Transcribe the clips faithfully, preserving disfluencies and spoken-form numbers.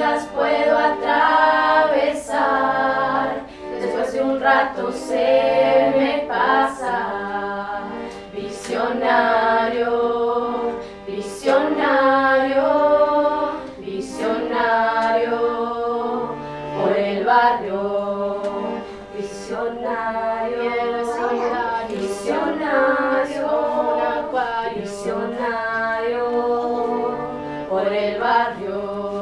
vidas puedo atravesar, después de un rato se me pasa. Visionario, visionario, visionario, por el barrio. Visionario, visionario, visionario, por el barrio.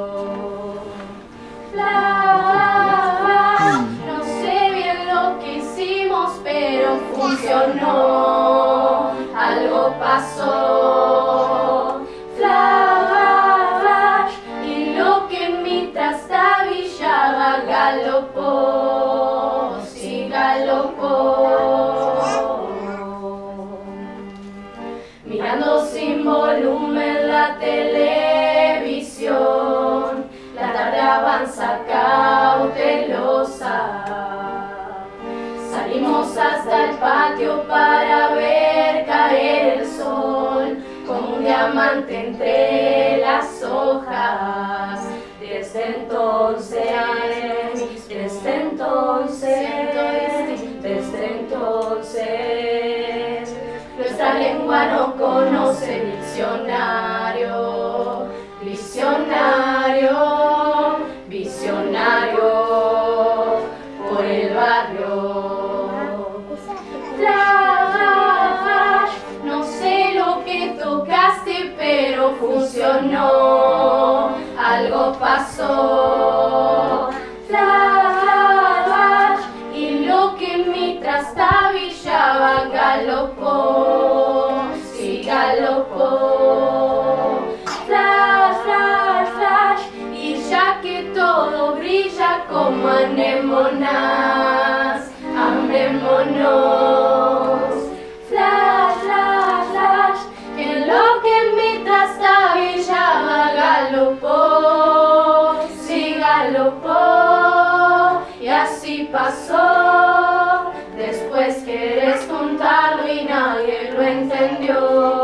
Flash, no sé bien lo que hicimos, pero funcionó, algo pasó. Flash, y lo que en mi trastabillaba galopó, sí galopó. Mirando sin volumen la televisión, la tarde avanza cautelosa. Salimos hasta el patio para ver caer el sol, como un diamante entre las hojas. Desde entonces, desde entonces, desde entonces, nuestra lengua no conoce diccionario, visionario, visionario, por el barrio. Flash, no sé lo que tocaste, pero funcionó, algo pasó. Flash, y lo que en mi trastabillaba galopó, sí galopó. Flash, flash, flash, y ya que todo brilla como anémonas, amémonos. Flash, flash, flash, que lo que en mi trastabillaba galopó, sí galopó, y así pasó. Después querés contarlo y nadie lo entendió.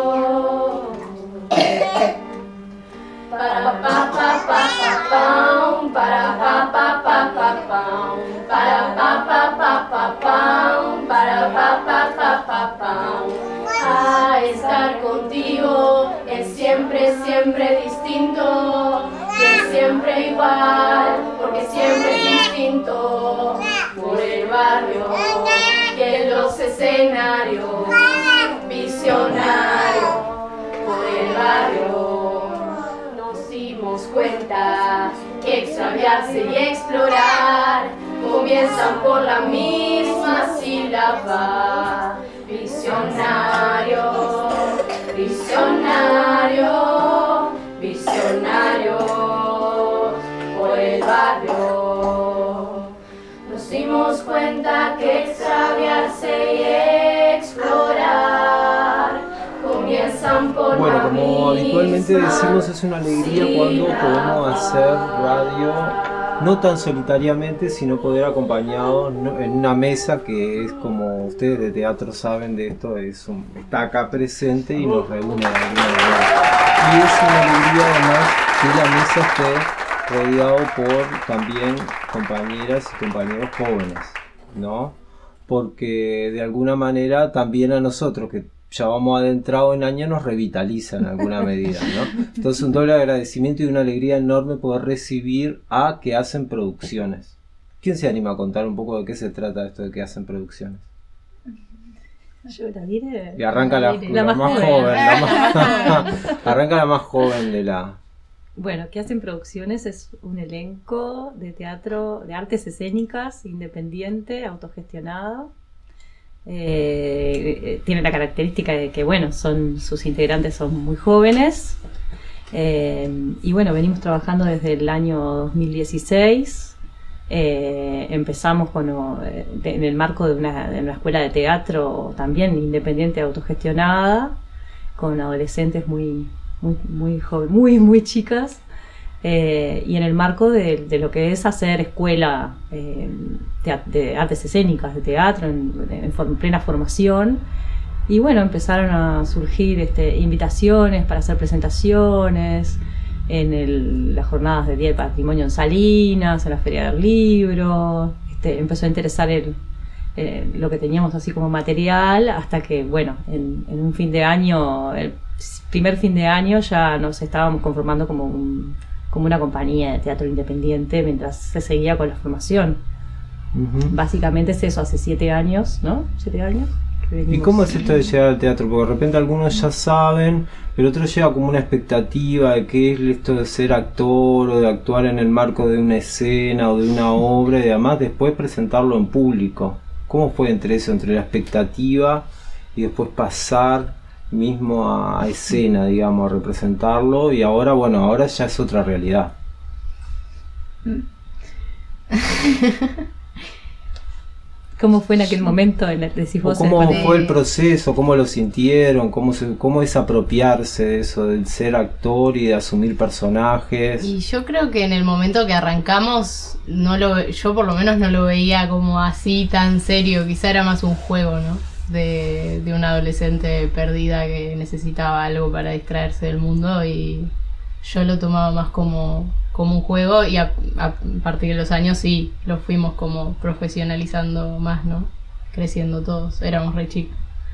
Para pa pa pa pa pam, para pa pa pa pa pam, para pa pa pa pa pam, para pa pa pa pa pam. A estar contigo es siempre, siempre distinto, y es siempre igual, porque siempre es distinto. Por el barrio y en los escenarios, visionario, por el barrio. Cuenta que extraviarse y explorar comienzan por la misma sílaba. Visionario, visionario, visionario, por el barrio. Nos dimos cuenta que extraviarse y explorar comienzan por Bueno, la como misma. habitualmente decimos, es una alegría cuando podemos hacer radio no tan solitariamente, sino poder acompañados en una mesa que es, como ustedes de teatro saben de esto, es un, está acá presente y nos reúne de alguna manera. Y es una alegría además que la mesa esté rodeado por también compañeras y compañeros jóvenes, ¿no? Porque de alguna manera también a nosotros, que ya vamos adentrados en años, nos revitaliza en alguna medida, ¿no? Entonces un doble agradecimiento y una alegría enorme poder recibir a Que Hacen Producciones. ¿Quién se anima a contar un poco de qué se trata esto de Que Hacen Producciones? Yo la diré. Y arranca la, la, la más, más joven, joven la más, arranca la más joven de la... Bueno, Que Hacen Producciones es un elenco de teatro, de artes escénicas, independiente, autogestionado. Eh, tiene la característica de que, bueno, son sus integrantes son muy jóvenes. Eh, y bueno, venimos trabajando desde el año dos mil dieciséis. Eh, empezamos con, eh, de, en el marco de una, de una escuela de teatro también independiente, autogestionada, con adolescentes muy, muy, muy jóvenes, muy, muy chicas. Eh, y en el marco de, de lo que es hacer escuela eh, de, de artes escénicas, de teatro, en, en, en plena formación. Y bueno, empezaron a surgir este, invitaciones para hacer presentaciones, en el, las jornadas de Día del Patrimonio en Salinas, en la Feria del Libro. Este, empezó a interesar el, eh, lo que teníamos así como material, hasta que, bueno, en, en un fin de año, el primer fin de año ya nos estábamos conformando como, un, como una compañía de teatro independiente mientras se seguía con la formación. Uh-huh. Básicamente es eso, hace siete años, ¿no? ¿Siete años? ¿Y cómo es esto de llegar al teatro? Porque de repente algunos ya saben, pero otros llegan como una expectativa de qué es esto de ser actor o de actuar en el marco de una escena o de una obra y además después presentarlo en público. ¿Cómo fue entre eso, entre la expectativa y después pasar mismo a, a escena, digamos, a representarlo? Y ahora, bueno, ahora ya es otra realidad. ¿Cómo fue en aquel momento? En el, decís vos, ¿Cómo el... fue el proceso? ¿Cómo lo sintieron? ¿Cómo, se, ¿Cómo es apropiarse de eso, del ser actor y de asumir personajes? Y yo creo que en el momento que arrancamos, no lo, yo por lo menos no lo veía como así tan serio. Quizá era más un juego, ¿no? De, de una adolescente perdida que necesitaba algo para distraerse del mundo, y yo lo tomaba más como... como un juego, y a, a partir de los años sí, lo fuimos como profesionalizando más, ¿no? Creciendo todos, éramos re chicos.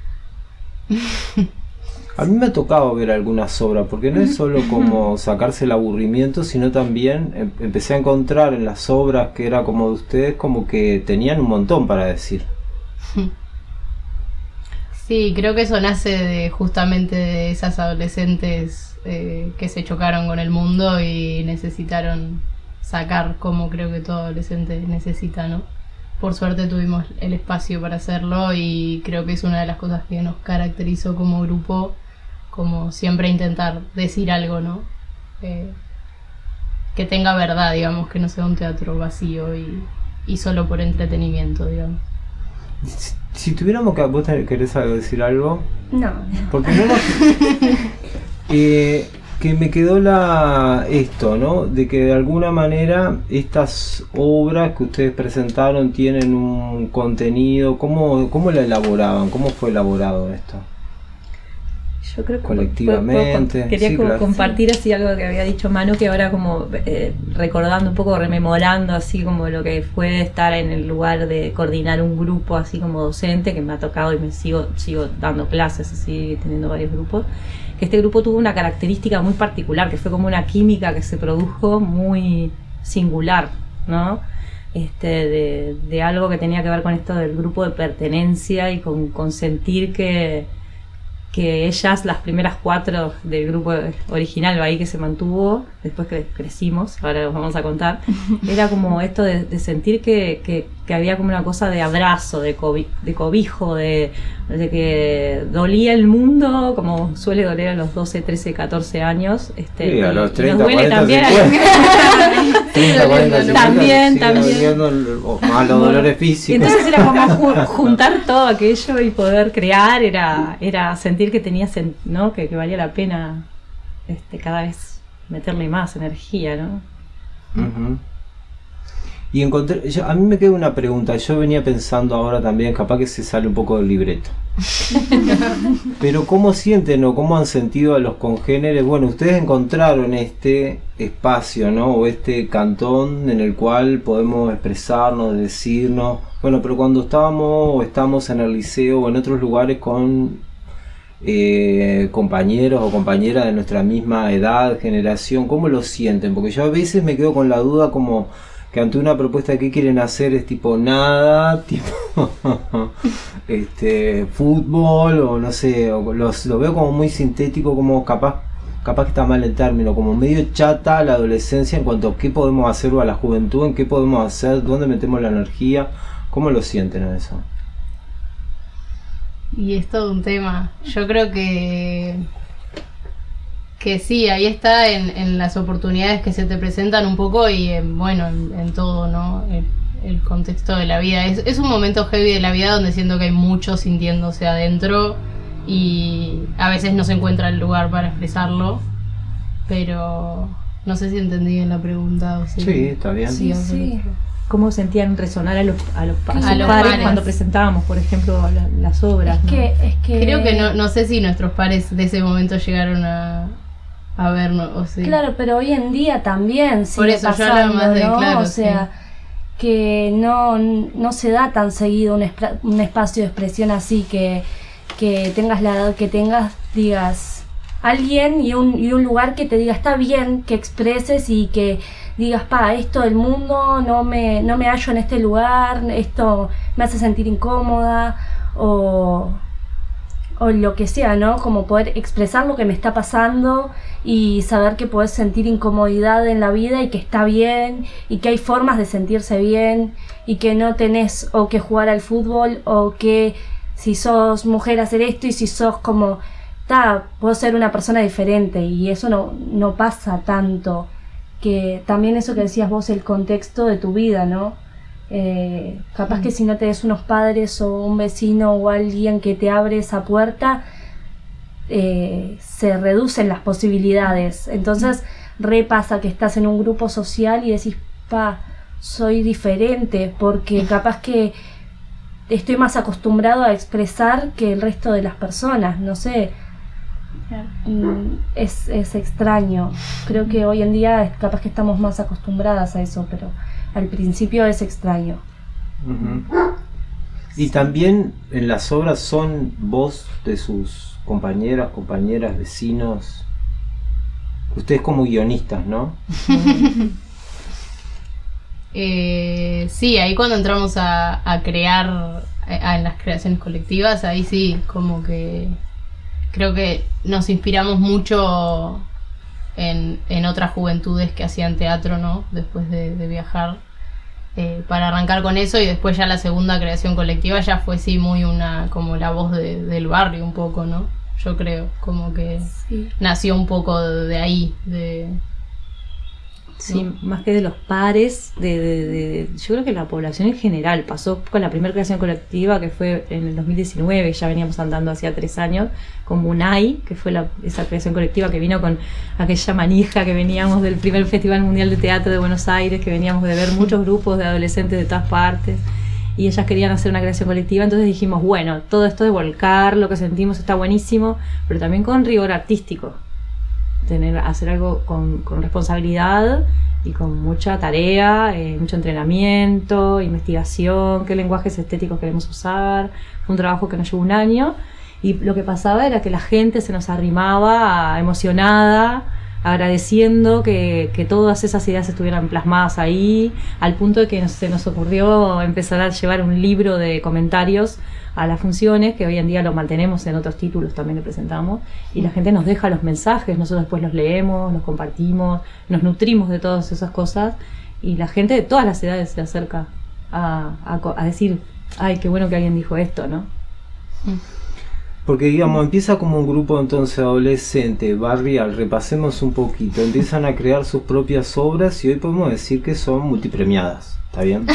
A mí me ha tocado ver algunas obras, porque no es solo como sacarse el aburrimiento, sino también em- empecé a encontrar en las obras que era como de ustedes, como que tenían un montón para decir. Sí, creo que eso nace de justamente de esas adolescentes Eh, que se chocaron con el mundo y necesitaron sacar, como creo que todo adolescente necesita, ¿no? Por suerte tuvimos el espacio para hacerlo, y creo que es una de las cosas que nos caracterizó como grupo, como siempre intentar decir algo, ¿no? Eh, que tenga verdad, digamos, que no sea un teatro vacío y, y solo por entretenimiento, digamos. Si, si tuviéramos que... ¿Vos querés decir algo? No. Porque no nos... Eh, que me quedó la esto, ¿no? De que de alguna manera estas obras que ustedes presentaron tienen un contenido. ¿Cómo, cómo la elaboraban? ¿Cómo fue elaborado esto? Yo creo que colectivamente. Puedo, quería sí, como claro. compartir así algo que había dicho Manu, que ahora como eh, recordando un poco, rememorando así como lo que fue estar en el lugar de coordinar un grupo así como docente, que me ha tocado y me sigo, sigo dando clases así, teniendo varios grupos. Que este grupo tuvo una característica muy particular, que fue como una química que se produjo muy singular, ¿no? Este, de, de algo que tenía que ver con esto del grupo de pertenencia y con, con sentir que, que ellas, las primeras cuatro del grupo original ahí que se mantuvo, después que crecimos, ahora los vamos a contar, era como esto de, de sentir que, que, que había como una cosa de abrazo, de, cobi, de cobijo, de, de que dolía el mundo, como suele doler a los doce, trece, catorce años. Este, sí, a los y treinta, nos duele cuarenta, también. treinta, cuarenta, cincuenta, también, sigue también. doliendo más los dolores físicos. Entonces era como ju- juntar todo aquello y poder crear, era, era sentir que tenía, sen- ¿no? que, que valía la pena este, cada vez meterle más energía, ¿no? Uh-huh. Y encontré, yo, a mí me queda una pregunta, yo venía pensando ahora también, capaz que se sale un poco del libreto. Pero ¿cómo sienten o cómo han sentido a los congéneres? Bueno, ustedes encontraron este espacio, ¿no? O este cantón en el cual podemos expresarnos, decirnos. Bueno, pero cuando estábamos o estamos en el liceo o en otros lugares con eh, compañeros o compañeras de nuestra misma edad, generación, ¿cómo lo sienten? Porque yo a veces me quedo con la duda como que ante una propuesta de qué quieren hacer es tipo nada, tipo este fútbol o no sé, o los, lo veo como muy sintético, como capaz capaz que está mal el término, como medio chata la adolescencia en cuanto a qué podemos hacer, o a la juventud, en qué podemos hacer, dónde metemos la energía. ¿Cómo lo sienten en eso? Y es todo un tema. Yo creo que que sí, ahí está en, en las oportunidades que se te presentan un poco, y en, bueno, en, en todo, ¿no? El, el contexto de la vida. Es, es un momento heavy de la vida donde siento que hay mucho sintiéndose adentro y a veces no se encuentra el lugar para expresarlo, pero no sé si entendí bien la pregunta. O si... Sí, está bien. Sí, sí. ¿Cómo sentían resonar a los, a los, a A sus los pares pares. cuando presentábamos, por ejemplo, la, las obras? Es ¿no? que, es que... Creo que no, no sé si nuestros pares de ese momento llegaron a, a vernos. O sea. Claro, pero hoy en día también sigue Por eso pasando, yo hablo más de, ¿no? claro, o sea, sí. que no, no se da tan seguido un, espra- un espacio de expresión así, que, que tengas la edad que tengas, digas alguien y un, y un lugar que te diga está bien que expreses y que digas, pa, esto del mundo no me, no me hallo en este lugar, esto me hace sentir incómoda, o, o lo que sea, ¿no? Como poder expresar lo que me está pasando y saber que podés sentir incomodidad en la vida y que está bien y que hay formas de sentirse bien y que no tenés o que jugar al fútbol o que si sos mujer hacer esto y si sos como, ta, puedo ser una persona diferente, y eso no, no pasa tanto. Que también eso que decías vos, el contexto de tu vida, ¿no? Eh, capaz que si no tenés unos padres o un vecino o alguien que te abre esa puerta, eh, se reducen las posibilidades. Entonces repasa que estás en un grupo social y decís, pa, soy diferente, porque capaz que estoy más acostumbrado a expresar que el resto de las personas, no sé. Mm, es, es extraño. Creo que hoy en día capaz que estamos más acostumbradas a eso, pero al principio es extraño. Uh-huh. Y también en las obras son voz de sus compañeras, compañeras, vecinos. Ustedes como guionistas, ¿no? eh, sí, ahí cuando entramos a, a crear, a, en las creaciones colectivas, ahí sí, como que creo que nos inspiramos mucho en, en otras juventudes que hacían teatro, ¿no? Después de, de viajar, eh, para arrancar con eso, y después ya la segunda creación colectiva ya fue sí muy una, como la voz de, del barrio un poco, ¿no? Yo creo, como que sí. Nació un poco de, de ahí, de... Sí, ¿no? Más que de los pares, de, de, de, yo creo que la población en general pasó con la primera creación colectiva, que fue en el dos mil diecinueve, ya veníamos andando hacía tres años, con Munay, que fue la, esa creación colectiva que vino con aquella manija que veníamos del primer Festival Mundial de Teatro de Buenos Aires, que veníamos de ver muchos grupos de adolescentes de todas partes, y ellas querían hacer una creación colectiva. Entonces dijimos, bueno, todo esto de volcar lo que sentimos está buenísimo, pero también con rigor artístico. Tener, hacer algo con, con responsabilidad y con mucha tarea, eh, mucho entrenamiento, investigación, qué lenguajes estéticos queremos usar. Fue un trabajo que nos llevó un año, y lo que pasaba era que la gente se nos arrimaba emocionada, agradeciendo que, que todas esas ideas estuvieran plasmadas ahí, al punto de que nos, se nos ocurrió empezar a llevar un libro de comentarios a las funciones, que hoy en día lo mantenemos en otros títulos, también lo presentamos, y la gente nos deja los mensajes, nosotros después los leemos, los compartimos, nos nutrimos de todas esas cosas, y la gente de todas las edades se acerca a, a, a decir, ay, qué bueno que alguien dijo esto, ¿no? Porque digamos, empieza como un grupo entonces adolescente, barrial, repasemos un poquito, empiezan a crear sus propias obras y hoy podemos decir que son multipremiadas, ¿está bien?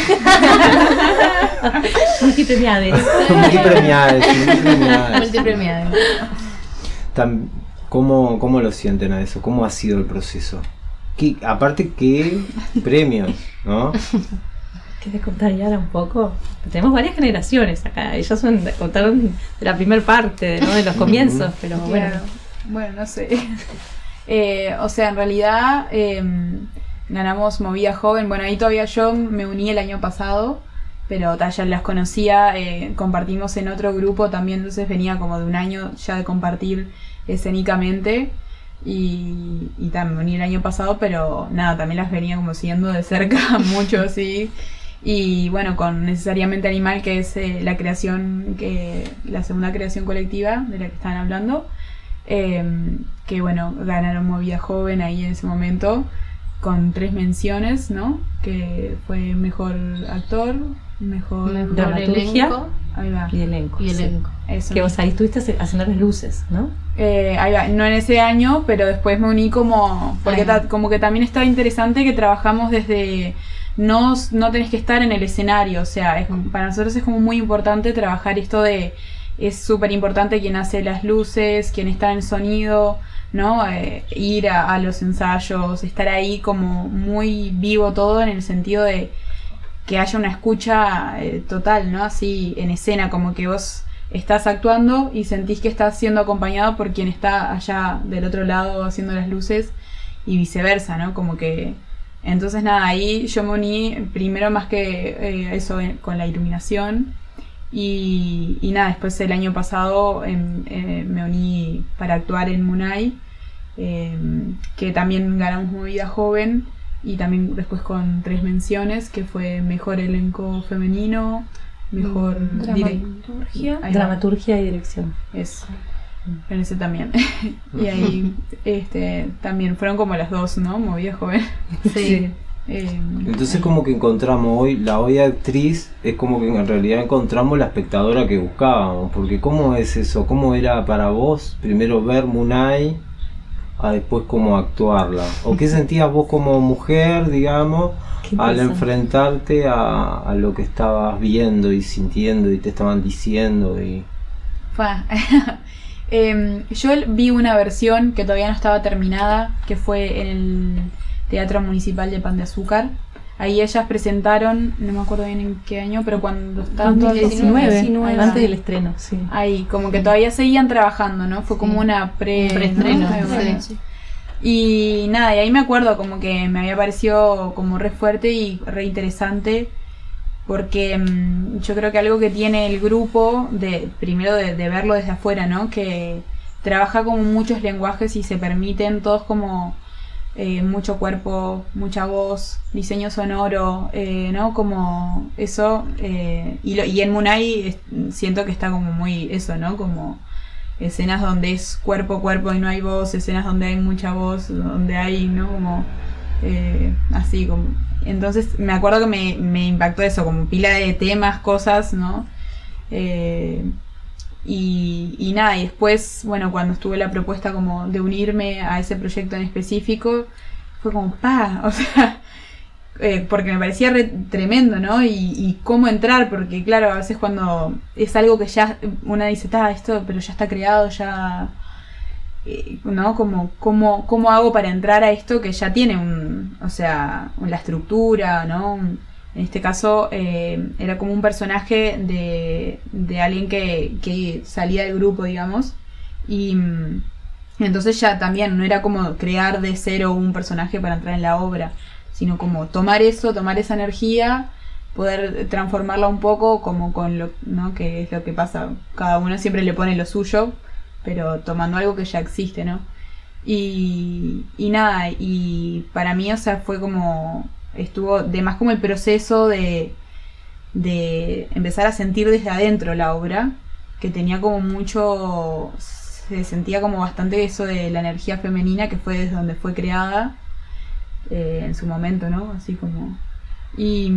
Multipremiades. multipremiades, multipremiades. Multipremiades. Tam, ¿cómo, ¿Cómo lo sienten a eso? ¿Cómo ha sido el proceso? ¿Qué, aparte, ¿qué premios, no? ¿Quieres contar ya un poco? Tenemos varias generaciones acá. Ellos son, contaron de la primera parte, ¿no? De los comienzos, pero claro. bueno. Bueno, no sé. eh, o sea, en realidad eh, ganamos Movida Joven. Bueno, ahí todavía yo me uní el año pasado, pero ta, ya las conocía. Eh, compartimos en otro grupo también, entonces venía como de un año ya de compartir escénicamente. Y, y también me uní el año pasado, pero nada, también las venía como siguiendo de cerca mucho, sí. Y bueno, con Necesariamente Animal, que es eh, la creación, que la segunda creación colectiva de la que estaban hablando, eh, que bueno, ganaron Movida Joven ahí en ese momento, con tres menciones, ¿no? Que fue mejor actor, mejor, mejor dramaturgia, elenco, ahí va. y elenco. y elenco. Sí, eso. Que vos ahí estuviste haciendo las luces, ¿no? Eh, ahí va, no en ese año, pero después me uní como, porque ta, como que también estaba interesante que trabajamos desde... No, no tenés que estar en el escenario, o sea, es, para nosotros es como muy importante trabajar esto de, es súper importante quien hace las luces, quien está en sonido, ¿no? Eh, ir a, a los ensayos, estar ahí como muy vivo todo, en el sentido de que haya una escucha eh, total, ¿no? Así en escena, como que vos estás actuando y sentís que estás siendo acompañado por quien está allá del otro lado haciendo las luces y viceversa, ¿no? Como que... Entonces nada, ahí yo me uní primero más que eh, eso eh, con la iluminación y, y nada, después el año pasado eh, eh, me uní para actuar en Munay, eh, que también ganamos Movida Joven y también después con tres menciones, que fue mejor elenco femenino, mejor Dramaturgia. Ahí va. Dramaturgia y dirección. Eso. En ese también. Y ahí este también fueron como las dos, ¿no? Movida Joven. Sí. Eh, Entonces como que encontramos hoy, la hoy actriz es como que en realidad encontramos la espectadora que buscábamos, porque ¿cómo es eso? ¿Cómo era para vos primero ver Munay a después cómo actuarla? ¿O qué sentías vos como mujer, digamos, al enfrentarte a, a lo que estabas viendo y sintiendo y te estaban diciendo? Y... Fue. eh, yo vi una versión que todavía no estaba terminada, que fue en el Teatro Municipal de Pan de Azúcar. Ahí ellas presentaron, no me acuerdo bien en qué año, pero cuando estaban dos mil diecinueve, ahí, antes del estreno, sí. Ahí, como que todavía seguían trabajando, ¿no? Fue como una pre, Un preestreno, ¿no? Ahí, bueno. sí. Y nada, y ahí me acuerdo como que me había parecido como re fuerte y re interesante, porque mmm, yo creo que algo que tiene el grupo, de primero de, de verlo desde afuera, ¿no? Que trabaja como muchos lenguajes y se permiten todos como eh, mucho cuerpo, mucha voz, diseño sonoro, eh, ¿no? Como eso, eh, y, lo, y en Munay es, siento que está como muy eso, ¿no? Como escenas donde es cuerpo, cuerpo y no hay voz, escenas donde hay mucha voz, donde hay, ¿no? Como eh, así, como... Entonces me acuerdo que me, me impactó eso, como pila de temas, cosas, ¿no? Eh, y, y nada, y después, bueno, cuando estuve la propuesta como de unirme a ese proyecto en específico, fue como, pa, o sea... Eh, porque me parecía re tremendo, ¿no? Y, y cómo entrar, porque claro, a veces cuando es algo que ya una dice, ta, esto, pero ya está creado, ya, eh, ¿no? Como, ¿cómo, ¿cómo hago para entrar a esto que ya tiene un, o sea, la estructura, ¿no? Un, en este caso eh, era como un personaje de, de alguien que, que salía del grupo, digamos, y mm, entonces ya también no era como crear de cero un personaje para entrar en la obra, sino como tomar eso, tomar esa energía, poder transformarla un poco como con lo, ¿no? Que es lo que pasa, cada uno siempre le pone lo suyo, pero tomando algo que ya existe, ¿no? Y, y nada, y para mí, o sea, fue como, estuvo de más como el proceso de, de empezar a sentir desde adentro la obra, que tenía como mucho, se sentía como bastante eso de la energía femenina, que fue desde donde fue creada. Eh, en su momento, ¿no? Así como... Y,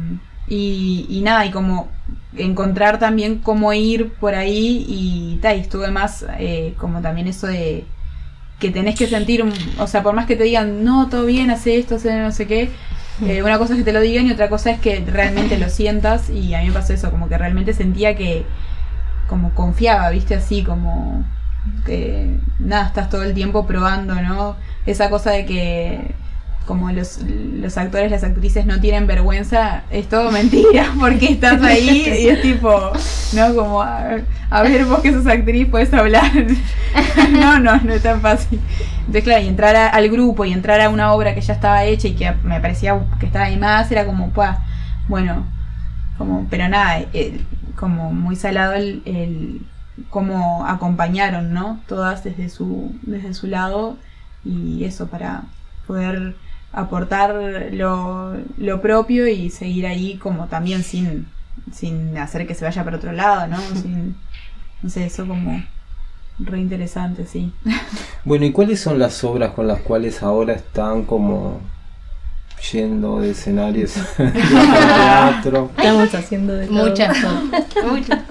y, y nada, y como encontrar también cómo ir por ahí y tal, y estuve más eh, como también eso de que tenés que sentir, o sea, por más que te digan, no, todo bien, hace esto, hace no sé qué, eh, una cosa es que te lo digan y otra cosa es que realmente lo sientas, y a mí me pasó eso, como que realmente sentía que como confiaba, ¿viste? Así como que nada, estás todo el tiempo probando, ¿no? Esa cosa de que como los, los actores, las actrices no tienen vergüenza, es todo mentira, porque estás ahí y es tipo, ¿no? Como, a, a ver, vos que sos actriz puedes hablar. No, no, no es tan fácil. Entonces, claro, y entrar a, al grupo y entrar a una obra que ya estaba hecha y que me parecía que estaba ahí más, era como, pa, bueno, como, pero nada, el, como muy salado el, el cómo acompañaron, ¿no? Todas desde su, desde su lado, y eso, para poder aportar lo, lo propio y seguir ahí como también sin, sin hacer que se vaya para otro lado, ¿no? Sin, no sé, eso como re interesante, sí. Bueno, ¿y cuáles son las obras con las cuales ahora están como yendo de escenarios de teatro? Estamos haciendo de todo. Muchas son. Muchas.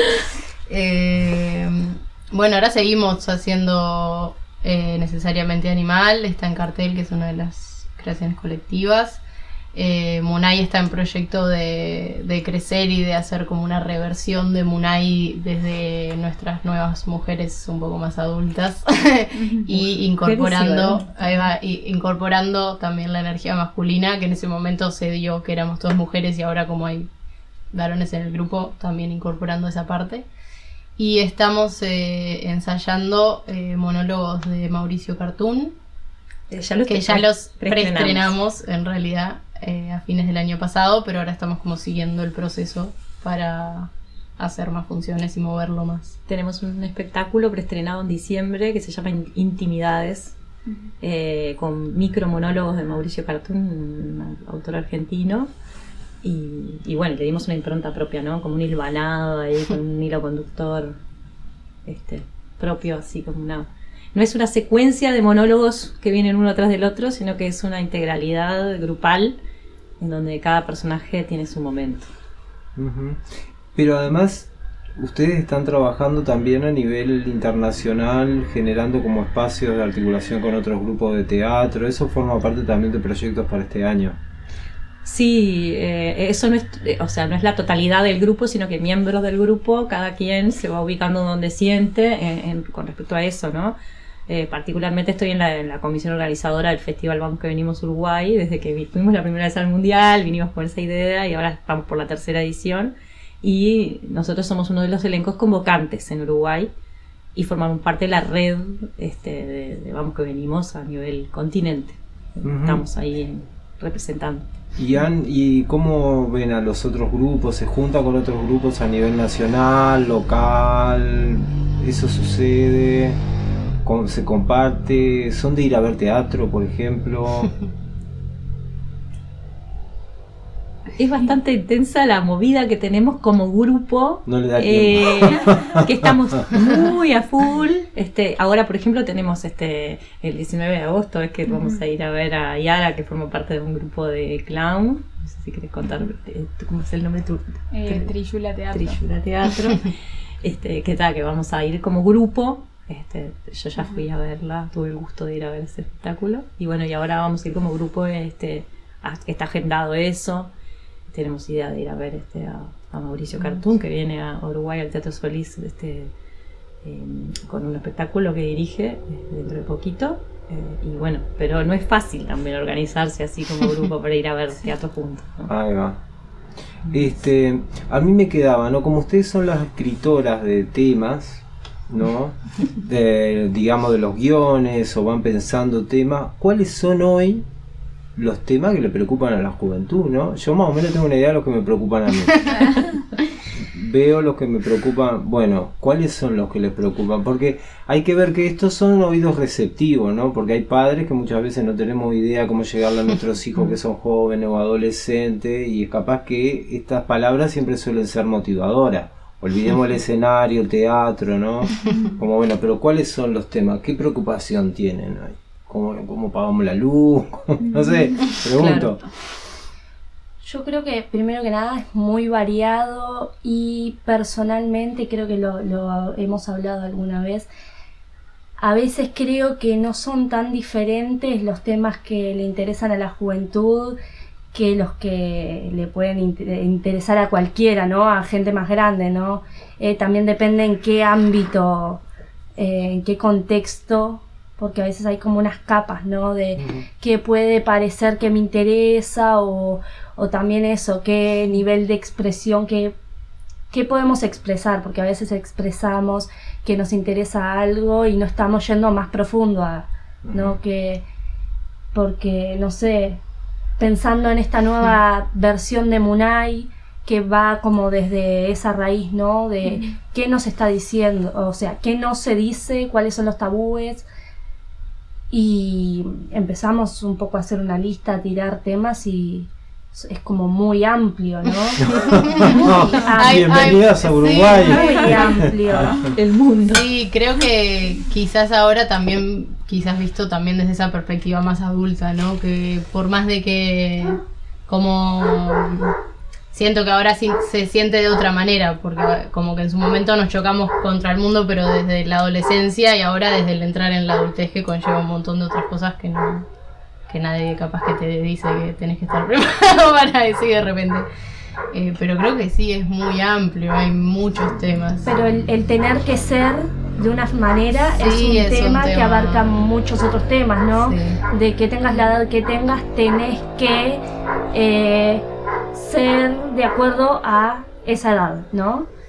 Eh, bueno, ahora seguimos haciendo eh, Necesariamente Animal, está en cartel, que es una de las creaciones colectivas. eh, Munay está en proyecto de, de crecer y de hacer como una reversión de Munay desde nuestras nuevas mujeres un poco más adultas y incorporando ahí va, y incorporando también la energía masculina, que en ese momento se dio que éramos todas mujeres y ahora como hay varones en el grupo también incorporando esa parte. Y estamos eh, ensayando eh, monólogos de Mauricio Cartoon, Eh, ya los que ya los preestrenamos. preestrenamos en realidad eh, a fines del año pasado, pero ahora estamos como siguiendo el proceso para hacer más funciones y moverlo más. Tenemos un espectáculo preestrenado en diciembre que se llama In- Intimidades, eh, con micro monólogos de Mauricio Cartoon, un autor argentino. Y, y bueno, le dimos una impronta propia, ¿no? Como un hilvanado ahí, con un hilo conductor este, propio, así como una... No es una secuencia de monólogos que vienen uno tras del otro, sino que es una integralidad grupal en donde cada personaje tiene su momento. Ujú. Pero además, ustedes están trabajando también a nivel internacional, generando como espacios de articulación con otros grupos de teatro. Eso forma parte también de proyectos para este año. Sí, eh, eso no es, eh, o sea, no es la totalidad del grupo, sino que miembros del grupo, cada quien se va ubicando donde siente en, en- con respecto a eso, ¿no? Eh, particularmente estoy en la, en la comisión organizadora del Festival Vamos que Venimos Uruguay, desde que vi- fuimos la primera vez al Mundial, vinimos con esa idea y ahora vamos por la tercera edición. Y nosotros somos uno de los elencos convocantes en Uruguay y formamos parte de la red este, de, de Vamos que Venimos a nivel continente. Ujú. Estamos ahí representando. ¿Y, han, ¿Y cómo ven a los otros grupos? ¿Se juntan con otros grupos a nivel nacional, local? ¿Eso sucede? ¿Cómo ¿Se comparte? ¿Son de ir a ver teatro, por ejemplo? Es bastante intensa la movida que tenemos como grupo. No le da eh, tiempo. que estamos muy a full. Este, ahora, por ejemplo, tenemos este el diecinueve de agosto, es que vamos a ir a ver a Yara, que forma parte de un grupo de clown. No sé si querés contar eh, cómo es el nombre de tu Eh, Triyula Teatro. Triyula Teatro. Este, que tal, que vamos a ir como grupo. Este, yo ya fui a verla, tuve el gusto de ir a ver ese espectáculo. Y bueno, y ahora vamos a ir como grupo, este, a- está agendado eso. Tenemos idea de ir a ver este a, a Mauricio Cartoon, que viene a Uruguay al Teatro Solís este, eh, con un espectáculo que dirige eh, dentro de poquito. Eh, y bueno, pero no es fácil también organizarse así como grupo para ir a ver teatro juntos, ¿no? Ahí va. Este, a mí me quedaba, ¿no? Como ustedes son las escritoras de temas, ¿no? De, digamos, de los guiones o van pensando temas, ¿cuáles son hoy los temas que le preocupan a la juventud, ¿no? Yo más o menos tengo una idea de los que me preocupan a mí. Veo los que me preocupan, bueno, ¿cuáles son los que les preocupan? Porque hay que ver que estos son oídos receptivos, ¿no? Porque hay padres que muchas veces no tenemos idea cómo llegarle a nuestros hijos que son jóvenes o adolescentes y es capaz que estas palabras siempre suelen ser motivadoras. Olvidemos el escenario, el teatro, ¿no? Como bueno, pero ¿cuáles son los temas? ¿Qué preocupación tienen hoy? ¿Cómo, cómo pagamos la luz? No sé, pregunto. Claro. Yo creo que primero que nada es muy variado y personalmente creo que lo, lo hemos hablado alguna vez. A veces creo que no son tan diferentes los temas que le interesan a la juventud que los que le pueden inter- interesar a cualquiera, ¿no? A gente más grande, ¿no? Eh, también depende en qué ámbito, eh, en qué contexto, porque a veces hay como unas capas, ¿no? De Ujú. qué puede parecer que me interesa o, o también eso, qué nivel de expresión, qué, qué podemos expresar, porque a veces expresamos que nos interesa algo y no estamos yendo más profundo, a, ¿no? Ujú. Que, porque, no sé, pensando en esta nueva versión de Munay, que va como desde esa raíz, ¿no? De qué nos está diciendo, o sea, qué no se dice, cuáles son los tabúes. Y empezamos un poco a hacer una lista, a tirar temas y es como muy amplio, ¿no? Muy amplio. Ay, Bienvenidas ay, a Uruguay. Muy amplio. El mundo. Sí, creo que quizás ahora también, quizás visto también desde esa perspectiva más adulta, ¿no? Que por más de que como siento que ahora sí se siente de otra manera, porque como que en su momento nos chocamos contra el mundo, pero desde la adolescencia y ahora desde el entrar en la adultez que conlleva un montón de otras cosas que no, que nadie capaz que te dice que tenés que estar preparado para decir de repente. Eh, pero creo que sí, es muy amplio, hay muchos temas. Pero el, el tener que ser de una manera es, Sí, un, es un tema que tema. abarca muchos otros temas, ¿no? Sí. De que tengas la edad que tengas, tenés que eh, ser de acuerdo a esa edad, ¿no?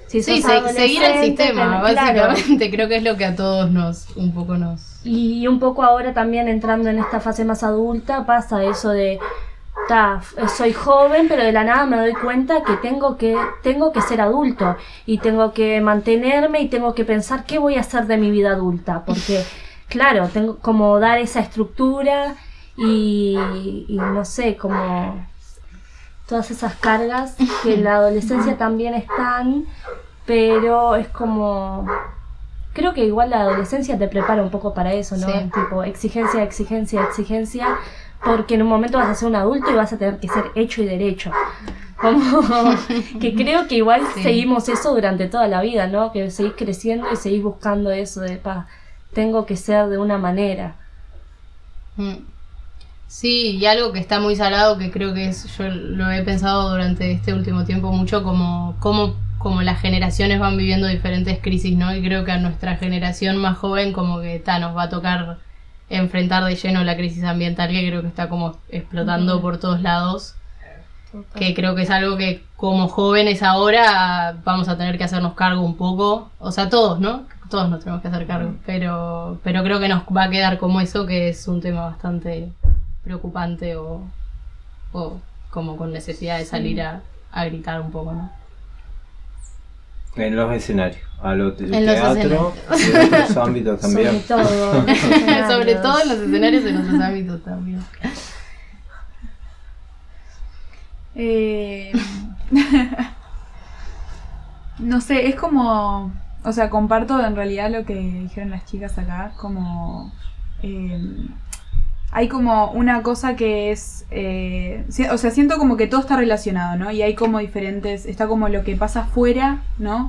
Si Sí, sos se- seguir el adolescente, sistema, ten- claro. básicamente. Creo que es lo que a todos nos, un poco nos... Y un poco ahora también entrando en esta fase más adulta pasa eso de, ta, f- soy joven, pero de la nada me doy cuenta que tengo que tengo que ser adulto y tengo que mantenerme y tengo que pensar qué voy a hacer de mi vida adulta, porque claro, tengo como dar esa estructura y, y no sé, como todas esas cargas que en la adolescencia también están, pero es como... Creo que igual la adolescencia te prepara un poco para eso, ¿no? Sí. Tipo, exigencia, exigencia, exigencia, porque en un momento vas a ser un adulto y vas a tener que ser hecho y derecho. Como que creo que igual Sí. seguimos eso durante toda la vida, ¿no? Que seguís creciendo y seguís buscando eso de, pa, tengo que ser de una manera. Mm. Sí, y algo que está muy salado, que creo que es, yo lo he pensado durante este último tiempo mucho, como, como, como las generaciones van viviendo diferentes crisis, ¿no? Y creo que a nuestra generación más joven como que ta, nos va a tocar enfrentar de lleno la crisis ambiental, que creo que está como explotando por todos lados, que creo que es algo que como jóvenes ahora vamos a tener que hacernos cargo un poco, o sea, todos, ¿no? Todos nos tenemos que hacer cargo, pero, pero creo que nos va a quedar como eso, que es un tema bastante preocupante o, o como con necesidad de salir a, a gritar un poco, ¿no? En los escenarios, a lo te- En los teatro y en otros ámbitos también. Sobre todo. Sobre todo en los escenarios y en otros ámbitos también. Eh, no sé, es como, o sea, comparto en realidad lo que dijeron las chicas acá, como eh, hay como una cosa que es, eh, si- o sea, siento como que todo está relacionado, ¿no? Y hay como diferentes, está como lo que pasa afuera, ¿no?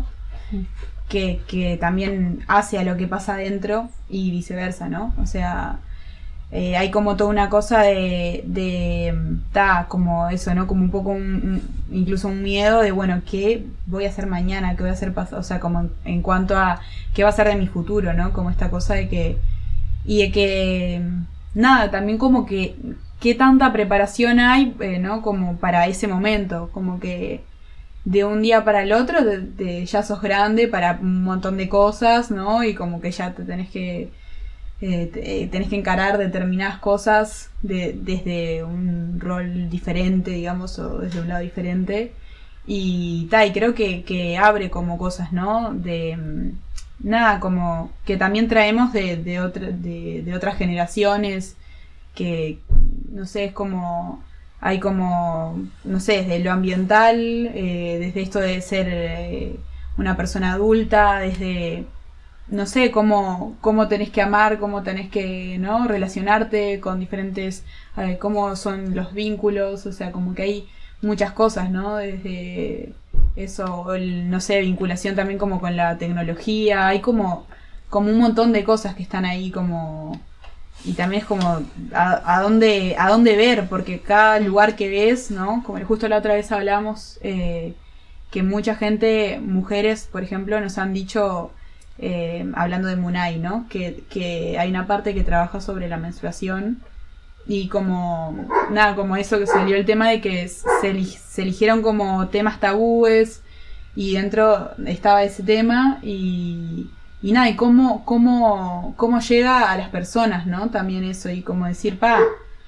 Que, que también hace a lo que pasa adentro y viceversa, ¿no? O sea, eh, hay como toda una cosa de, de ta, como eso, ¿no? Como un poco, un, un- incluso un miedo de, bueno, ¿qué voy a hacer mañana? ¿Qué voy a hacer pasado? O sea, como en, en cuanto a qué va a ser de mi futuro, ¿no? Como esta cosa de que, y de que, nada, también como que, qué tanta preparación hay, eh, ¿no? Como para ese momento, como que de un día para el otro de, de- ya sos grande para un montón de cosas, ¿no? Y como que ya te tenés que eh, te- eh, tenés que encarar determinadas cosas de, desde un rol diferente, digamos, o desde un lado diferente. Y tal, y creo que, que abre como cosas, ¿no? De mm, nada, como que también traemos de, de, otra- de, de otras generaciones, que no sé, es como hay como, no sé, desde lo ambiental, eh, desde esto de ser eh, una persona adulta, desde, no sé, cómo, cómo tenés que amar, cómo tenés que, ¿no? Relacionarte con diferentes, eh, cómo son los vínculos, o sea, como que hay muchas cosas, ¿no? Desde eso, el, no sé, vinculación también como con la tecnología, hay como, como un montón de cosas que están ahí como... Y también es como a, a dónde a dónde ver, porque cada lugar que ves, ¿no? Como justo la otra vez hablamos, eh, que mucha gente, mujeres, por ejemplo, nos han dicho, eh, hablando de Munay, ¿no? Que, que hay una parte que trabaja sobre la menstruación y como, nada, como eso que salió el tema de que se, eli- se eligieron como temas tabúes y dentro estaba ese tema y... Y nada, y cómo, cómo, cómo llega a las personas, ¿no? También eso, y como decir, pa,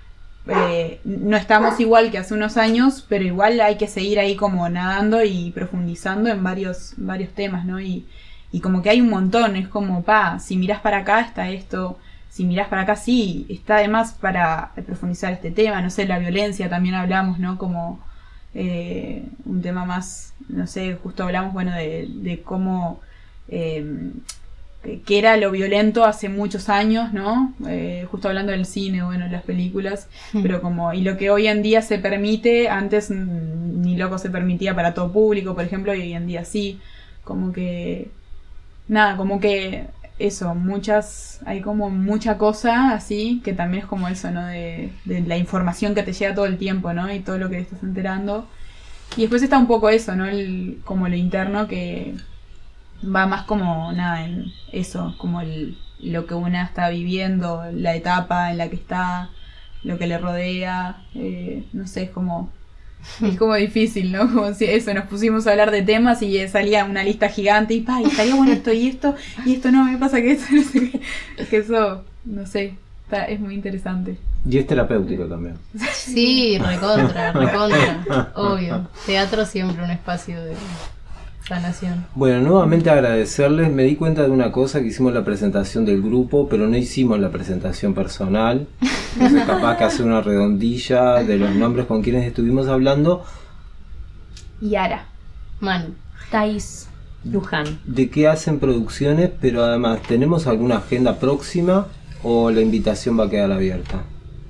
eh, no estamos igual que hace unos años, pero igual hay que seguir ahí como nadando y profundizando en varios, varios temas, ¿no? Y, y como que hay un montón, es como, pa, si mirás para acá está esto, si mirás para acá sí, está además para profundizar este tema, no sé, la violencia también hablamos, ¿no? Como eh, un tema más, no sé, justo hablamos, bueno, de, de cómo... Eh, que era lo violento hace muchos años, ¿no? Eh, justo hablando del cine, bueno, las películas, Mm. pero como, y lo que hoy en día se permite, antes mm, ni loco se permitía para todo público, por ejemplo, y hoy en día sí, como que, nada, como que eso, muchas, hay como mucha cosa así, que también es como eso, ¿no? De, de la información que te llega todo el tiempo, ¿no? Y todo lo que te estás enterando. Y después está un poco eso, ¿no? El, como lo interno que... va más como nada en eso, como el, lo que una está viviendo, la etapa en la que está, lo que le rodea, eh, no sé, es como Es como difícil, ¿no? Como si eso, nos pusimos a hablar de temas y salía una lista gigante y pa, y estaría bueno esto y esto, y esto no, me pasa que esto, no sé qué. Que eso, no sé, está, es muy interesante. Y es terapéutico también. Sí, recontra, recontra, obvio. Teatro siempre un espacio de sanación. Bueno, nuevamente agradecerles. Me di cuenta de una cosa, que hicimos la presentación del grupo, pero no hicimos la presentación personal. Entonces capaz que hacer una redondilla de los nombres con quienes estuvimos hablando. Yara. Manu. Thais. Luján. De qué hacen producciones, pero además, ¿tenemos alguna agenda próxima o la invitación va a quedar abierta?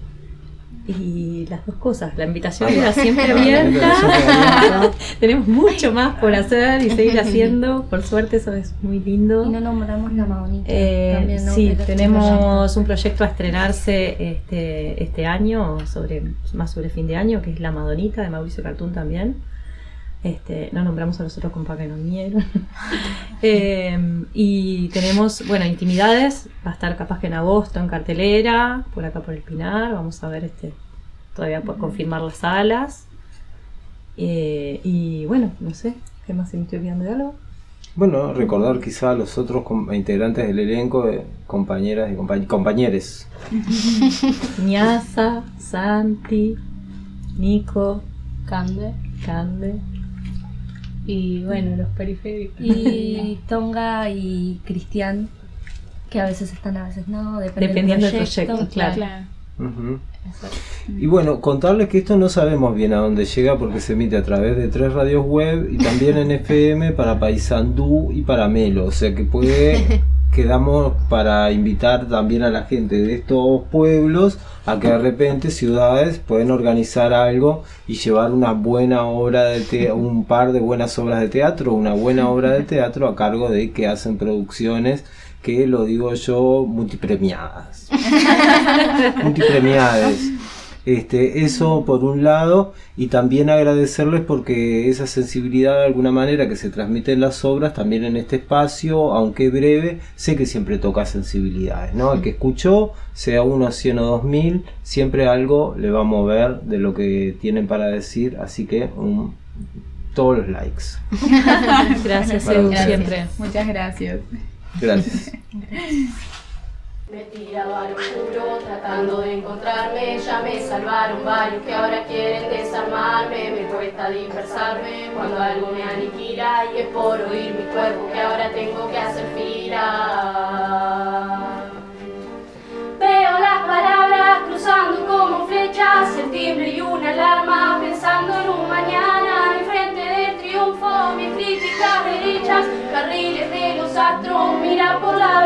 Y las dos cosas, la invitación Ah, queda siempre la invitación queda abierta. Tenemos mucho más por hacer y seguir haciendo. Por suerte eso es muy lindo. Y no nombramos la Madonita. Eh, también, ¿no? sí, Que es tenemos proyecto. un proyecto a estrenarse este, este año, sobre más sobre fin de año, que es La Madonita, de Mauricio Cartún también. Este, no nombramos a los otros compa que nos vinieron. eh, y tenemos, bueno, Intimidades, va a estar capaz que en agosto en cartelera, por acá por el Pinar, vamos a ver, este todavía por confirmar las salas. Eh, y bueno, no sé, ¿qué más se me estoy olvidando de algo? Bueno, recordar quizá a los otros com- integrantes del elenco, eh, compañeras y compa- compañeros. Ñaza, Santi, Nico, Cande. Cande. Y bueno, los periféricos. Y Tonga y Cristian, que a veces están, a veces no, depende Dependiendo del proyecto. proyecto, claro. Claro. Ujú. Exacto. Y bueno, contarles que esto no sabemos bien a dónde llega porque se emite a través de tres radios web y también en F M para Paysandú y para Melo, o sea que puede, quedamos para invitar también a la gente de estos pueblos a que de repente ciudades pueden organizar algo y llevar una buena obra de teatro, un par de buenas obras de teatro, una buena obra de teatro a cargo de que hacen producciones que, lo digo yo, multipremiadas. Multipremiadas. Este, eso por un lado, y también agradecerles porque esa sensibilidad de alguna manera que se transmite en las obras, también en este espacio, aunque breve, sé que siempre toca sensibilidades, ¿no? El que escuchó, sea uno, cien o dos mil, siempre algo le va a mover de lo que tienen para decir, así que um, todos los likes. Gracias, Para Edu, ustedes. siempre. Muchas gracias. Gracias. Me tiraba al oscuro tratando de encontrarme. Ya me salvaron varios que ahora quieren desarmarme. Me cuesta dispersarme cuando algo me aniquila. Y es por oír mi cuerpo que ahora tengo que hacer fila. Veo las palabras cruzando como flechas, el timbre y una alarma, pensando en un mañana, enfrente del triunfo, mis críticas derechas, carriles de los astros, mira por la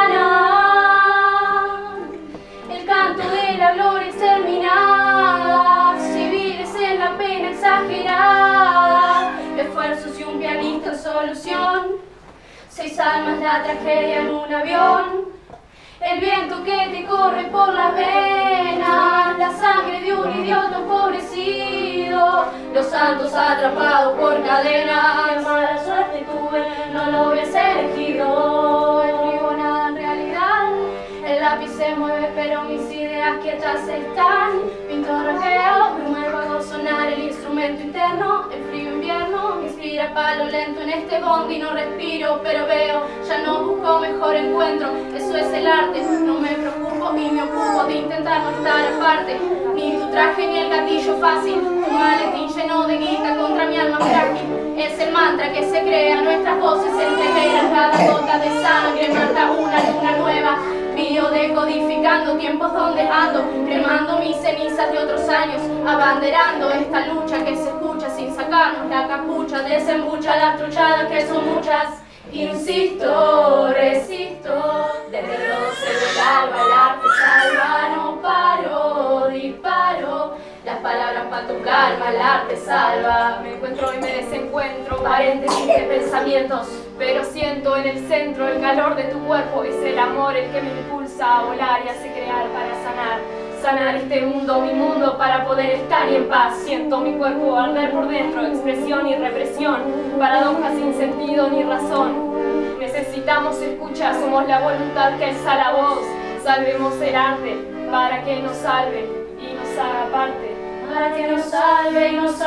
ventana. El canto de la gloria exterminada, civiles en la pena exagerada, esfuerzos y un pianista en solución, seis almas la tragedia en un avión. El viento que te corre por las venas, la sangre de un idiota empobrecido, los santos atrapados por cadenas. Mala suerte tuve, no lo hubiese elegido. Escribo nada en realidad, el lápiz se mueve pero mis ideas quietas están. Pinto rajeo, me muevo a sonar el instrumento interno. El frío invierno me inspira palo lento en este bondi. No respiro pero veo, ya no busco mejor encuentro. Eso es el arte, no me preocupo y me ocupo de intentar no estar aparte. Ni tu traje ni el gatillo fácil, tu maletín lleno de guita contra mi alma frágil. Es el mantra que se crea, nuestras voces se entreveran. Cada gota de sangre mata una luna nueva. Biodecodificando tiempos donde ando, cremando mis cenizas de otros años, abanderando esta lucha que se escucha sin sacarnos la capucha, desembucha las truchadas que son muchas. Insisto, resisto, desde el roce del alba el arte salva, no paro, disparo, las palabras para tu calma, el arte salva. Me encuentro y me desencuentro, paréntesis de pensamientos, pero siento en el centro el calor de tu cuerpo, es el amor el que me impulsa a volar y hace crear para sanar. Sanar este mundo, mi mundo, para poder estar y en paz. Siento mi cuerpo arder por dentro, expresión y represión, paradojas sin sentido ni razón. Necesitamos escucha, somos la voluntad que alza la voz. Salvemos el arte para que nos salve y nos haga parte. para que nos salve y nos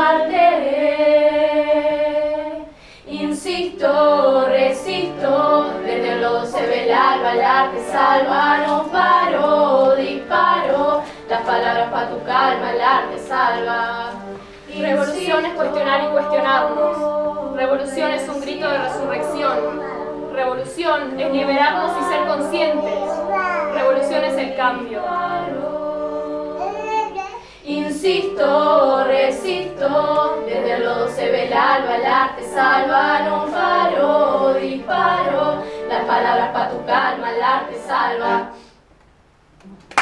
aparte. Insisto, resisto, desde el lodo se ve el alba, el arte salva, no paro, disparo, las palabras pa' tu calma, el arte salva. Revolución es cuestionar y cuestionarnos. Revolución es un grito de resurrección. Revolución es liberarnos y ser conscientes. Revolución es el cambio. Insisto, resisto, desde el lodo se ve el alba, el arte salva, no paro, disparo, las palabras pa' tu calma, el arte salva.